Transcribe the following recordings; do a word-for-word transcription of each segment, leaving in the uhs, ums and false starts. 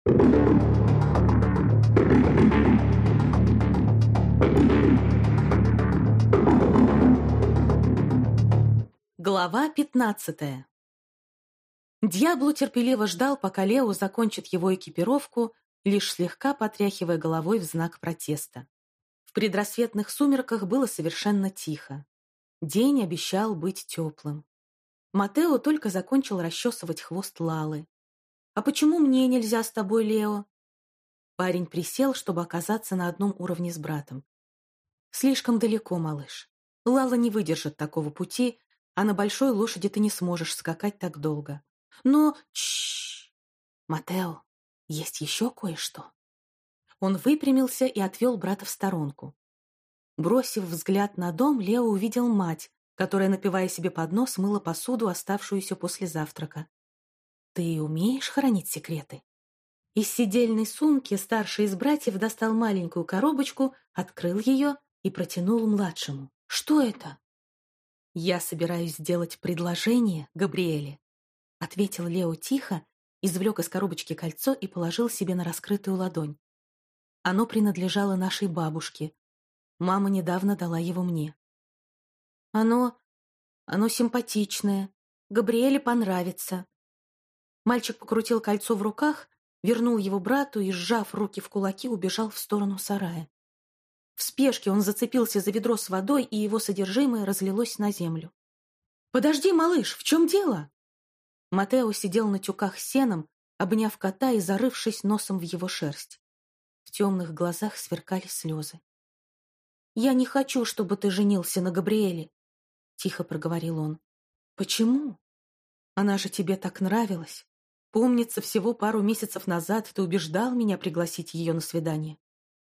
Глава пятнадцатая. Дьябло терпеливо ждал, пока Лео закончит его экипировку, лишь слегка потряхивая головой в знак протеста. В предрассветных сумерках было совершенно тихо. День обещал быть теплым. Матео только закончил расчесывать хвост Лалы. «А почему мне нельзя с тобой, Лео?» Парень присел, чтобы оказаться на одном уровне с братом. «Слишком далеко, малыш. Лала не выдержит такого пути, а на большой лошади ты не сможешь скакать так долго. Но... Чш! Матео, есть еще кое-что». Он выпрямился и отвел брата в сторонку. Бросив взгляд на дом, Лео увидел мать, которая, напивая себе под нос, мыла посуду, оставшуюся после завтрака. «Ты умеешь хранить секреты?» Из сидельной сумки старший из братьев достал маленькую коробочку, открыл ее и протянул младшему. «Что это?» «Я собираюсь сделать предложение Габриэле», — ответил Лео тихо, извлек из коробочки кольцо и положил себе на раскрытую ладонь. Оно принадлежало нашей бабушке. Мама недавно дала его мне. «Оно... оно симпатичное. Габриэле понравится». Мальчик покрутил кольцо в руках, вернул его брату и, сжав руки в кулаки, убежал в сторону сарая. В спешке он зацепился за ведро с водой, и его содержимое разлилось на землю. «Подожди, малыш, в чем дело?» Матео сидел на тюках с сеном, обняв кота и зарывшись носом в его шерсть. В темных глазах сверкали слезы. «Я не хочу, чтобы ты женился на Габриэле», — тихо проговорил он. «Почему? Она же тебе так нравилась. Помнится, всего пару месяцев назад ты убеждал меня пригласить ее на свидание».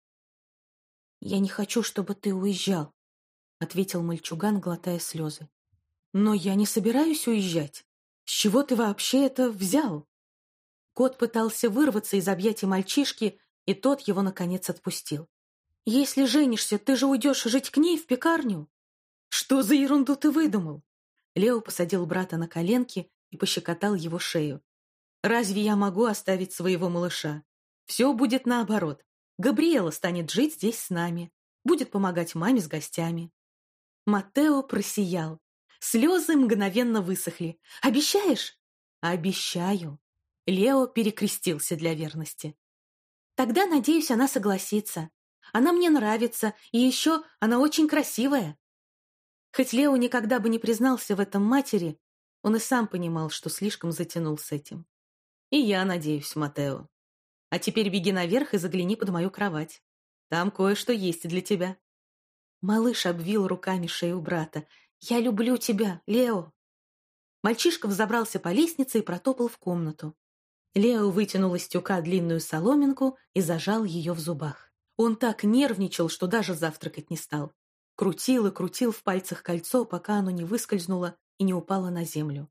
«Я не хочу, чтобы ты уезжал», — ответил мальчуган, глотая слезы. «Но я не собираюсь уезжать. С чего ты вообще это взял?» Кот пытался вырваться из объятий мальчишки, и тот его, наконец, отпустил. «Если женишься, ты же уйдешь жить к ней в пекарню?» «Что за ерунду ты выдумал?» Лео посадил брата на коленки и пощекотал его шею. «Разве я могу оставить своего малыша? Все будет наоборот. Габриэла станет жить здесь с нами, будет помогать маме с гостями». Матео просиял. Слезы мгновенно высохли. «Обещаешь?» «Обещаю». Лео перекрестился для верности. «Тогда, надеюсь, она согласится. Она мне нравится, и еще она очень красивая». Хоть Лео никогда бы не признался в этом матери, он и сам понимал, что слишком затянул с этим. «И я надеюсь, Матео. А теперь беги наверх и загляни под мою кровать. Там кое-что есть для тебя». Малыш обвил руками шею брата. «Я люблю тебя, Лео». Мальчишка взобрался по лестнице и протопал в комнату. Лео вытянул из тюка длинную соломинку и зажал ее в зубах. Он так нервничал, что даже завтракать не стал. Крутил и крутил в пальцах кольцо, пока оно не выскользнуло и не упало на землю.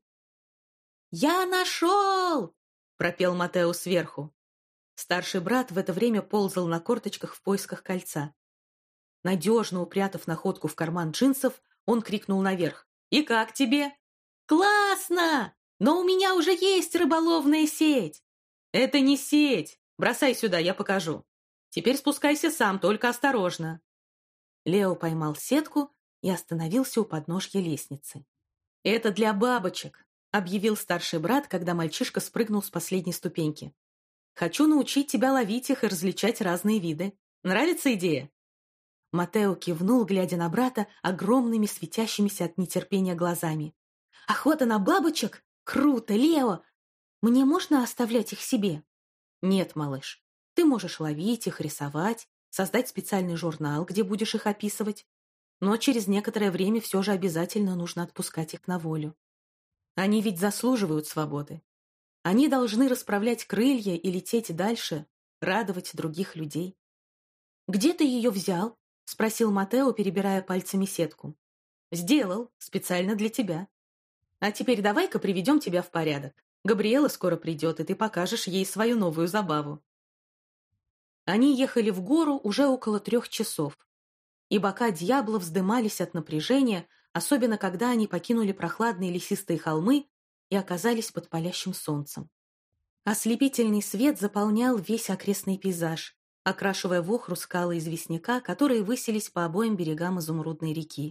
«Я нашел!» — пропел Матео сверху. Старший брат в это время ползал на корточках в поисках кольца. Надежно упрятав находку в карман джинсов, он крикнул наверх. «И как тебе?» «Классно! Но у меня уже есть рыболовная сеть!» «Это не сеть! Бросай сюда, я покажу. Теперь спускайся сам, только осторожно». Лео поймал сетку и остановился у подножья лестницы. «Это для бабочек», — объявил старший брат, когда мальчишка спрыгнул с последней ступеньки. «Хочу научить тебя ловить их и различать разные виды. Нравится идея?» Матео кивнул, глядя на брата огромными светящимися от нетерпения глазами. «Охота на бабочек? Круто, Лео! Мне можно оставлять их себе?» «Нет, малыш. Ты можешь ловить их, рисовать, создать специальный журнал, где будешь их описывать. Но через некоторое время все же обязательно нужно отпускать их на волю. Они ведь заслуживают свободы. Они должны расправлять крылья и лететь дальше, радовать других людей». «Где ты ее взял?» — спросил Матео, перебирая пальцами сетку. «Сделал, специально для тебя. А теперь давай-ка приведем тебя в порядок. Габриэла скоро придет, и ты покажешь ей свою новую забаву». Они ехали в гору уже около трех часов, и бока Дьябло вздымались от напряжения, особенно когда они покинули прохладные лесистые холмы и оказались под палящим солнцем. Ослепительный свет заполнял весь окрестный пейзаж, окрашивая в охру скалы известняка, которые высились по обоим берегам изумрудной реки.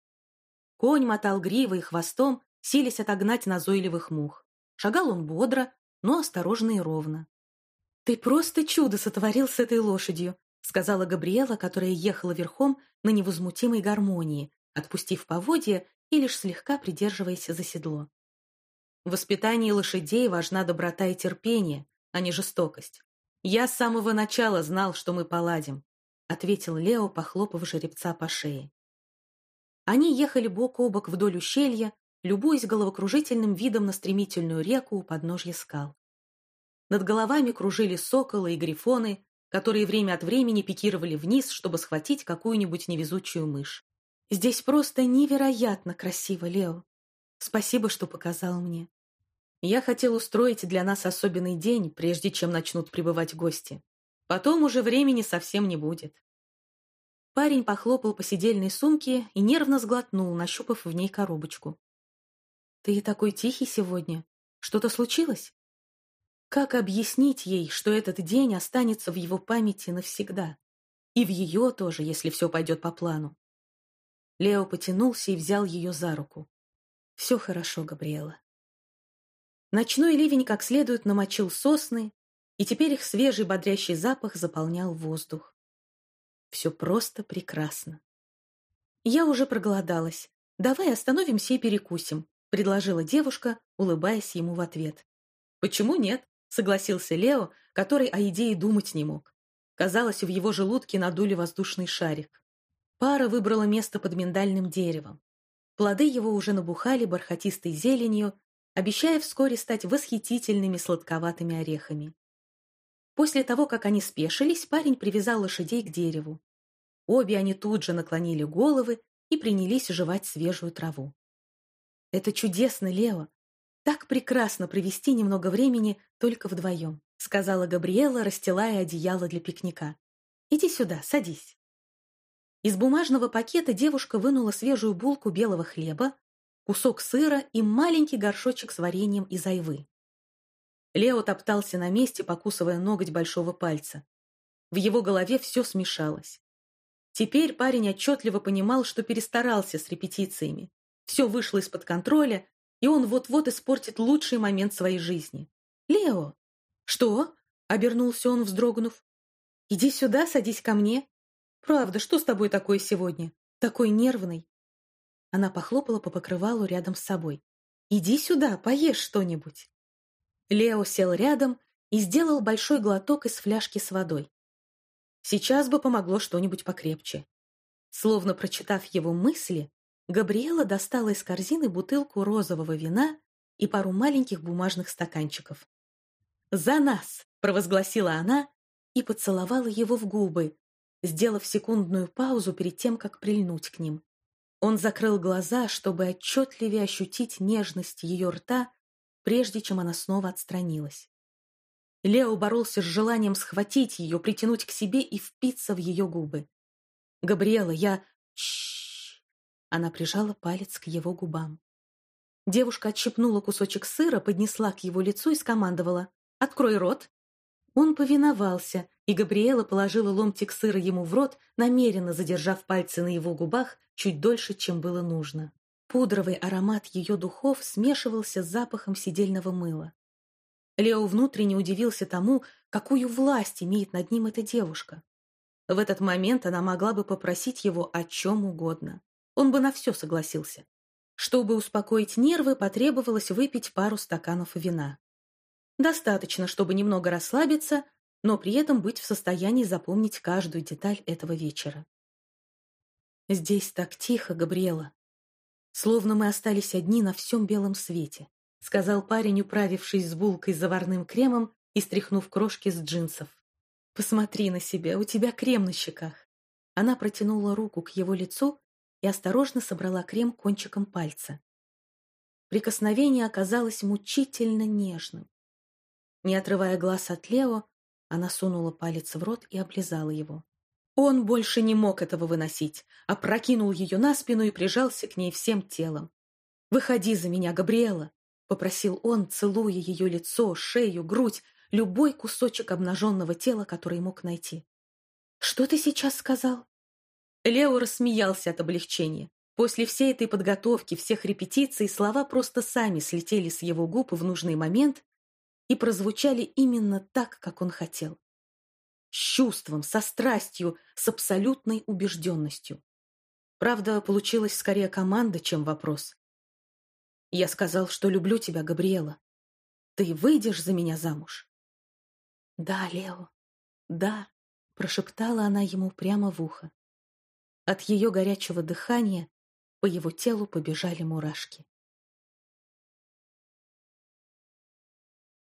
Конь мотал гривой и хвостом, силясь отогнать назойливых мух. Шагал он бодро, но осторожно и ровно. «Ты просто чудо сотворил с этой лошадью», сказала Габриэла, которая ехала верхом на невозмутимой гармонии, отпустив поводья и лишь слегка придерживаясь за седло. В воспитании лошадей важна доброта и терпение, а не жестокость. Я с самого начала знал, что мы поладим, ответил Лео, похлопав жеребца по шее. Они ехали бок о бок вдоль ущелья, любуясь головокружительным видом на стремительную реку у подножья скал. Над головами кружили соколы и грифоны, которые время от времени пикировали вниз, чтобы схватить какую-нибудь невезучую мышь. «Здесь просто невероятно красиво, Лео. Спасибо, что показал мне. Я хотел устроить для нас особенный день, прежде чем начнут прибывать гости. Потом уже времени совсем не будет». Парень похлопал по сидельной сумке и нервно сглотнул, нащупав в ней коробочку. «Ты такой тихий сегодня. Что-то случилось?» Как объяснить ей, что этот день останется в его памяти навсегда? И в ее тоже, если все пойдет по плану. Лео потянулся и взял ее за руку. «Все хорошо, Габриэла». Ночной ливень как следует намочил сосны, и теперь их свежий бодрящий запах заполнял воздух. Все просто прекрасно. «Я уже проголодалась. Давай остановимся и перекусим», — предложила девушка, улыбаясь ему в ответ. «Почему нет?» — согласился Лео, который о идее думать не мог. Казалось, в его желудке надули воздушный шарик. Пара выбрала место под миндальным деревом. Плоды его уже набухали бархатистой зеленью, обещая вскоре стать восхитительными сладковатыми орехами. После того, как они спешились, парень привязал лошадей к дереву. Обе они тут же наклонили головы и принялись жевать свежую траву. «Это чудесно, Лео! Так прекрасно провести немного времени только вдвоем», сказала Габриэла, расстилая одеяло для пикника. «Иди сюда, садись». Из бумажного пакета девушка вынула свежую булку белого хлеба, кусок сыра и маленький горшочек с вареньем из айвы. Лео топтался на месте, покусывая ноготь большого пальца. В его голове все смешалось. Теперь парень отчетливо понимал, что перестарался с репетициями. Все вышло из-под контроля, и он вот-вот испортит лучший момент своей жизни. «Лео!» «Что?» — обернулся он, вздрогнув. «Иди сюда, садись ко мне. Правда, что с тобой такое сегодня? Такой нервный». Она похлопала по покрывалу рядом с собой. «Иди сюда, поешь что-нибудь». Лео сел рядом и сделал большой глоток из фляжки с водой. Сейчас бы помогло что-нибудь покрепче. Словно прочитав его мысли, Габриэла достала из корзины бутылку розового вина и пару маленьких бумажных стаканчиков. «За нас!» — провозгласила она и поцеловала его в губы, сделав секундную паузу перед тем, как прильнуть к ним. Он закрыл глаза, чтобы отчетливее ощутить нежность ее рта, прежде чем она снова отстранилась. Лео боролся с желанием схватить ее, притянуть к себе и впиться в ее губы. «Габриэла, я...» «Чшш!» Она прижала палец к его губам. Девушка отщипнула кусочек сыра, поднесла к его лицу и скомандовала: «Открой рот!» Он повиновался, и Габриэла положила ломтик сыра ему в рот, намеренно задержав пальцы на его губах чуть дольше, чем было нужно. Пудровый аромат ее духов смешивался с запахом сидельного мыла. Лео внутренне удивился тому, какую власть имеет над ним эта девушка. В этот момент она могла бы попросить его о чем угодно. Он бы на все согласился. Чтобы успокоить нервы, потребовалось выпить пару стаканов вина. Достаточно, чтобы немного расслабиться, но при этом быть в состоянии запомнить каждую деталь этого вечера. «Здесь так тихо, Габриэла. Словно мы остались одни на всем белом свете», сказал парень, управившись с булкой с заварным кремом и стряхнув крошки с джинсов. «Посмотри на себя, у тебя крем на щеках». Она протянула руку к его лицу и осторожно собрала крем кончиком пальца. Прикосновение оказалось мучительно нежным. Не отрывая глаз от Лео, она сунула палец в рот и облизала его. Он больше не мог этого выносить, опрокинул ее на спину и прижался к ней всем телом. «Выходи за меня, Габриэла!» — попросил он, целуя ее лицо, шею, грудь, любой кусочек обнаженного тела, который мог найти. «Что ты сейчас сказал?» Лео рассмеялся от облегчения. После всей этой подготовки, всех репетиций, слова просто сами слетели с его губ в нужный момент и прозвучали именно так, как он хотел. С чувством, со страстью, с абсолютной убежденностью. Правда, получилась скорее команда, чем вопрос. «Я сказал, что люблю тебя, Габриэла. Ты выйдешь за меня замуж?» «Да, Лео, да», — прошептала она ему прямо в ухо. От ее горячего дыхания по его телу побежали мурашки.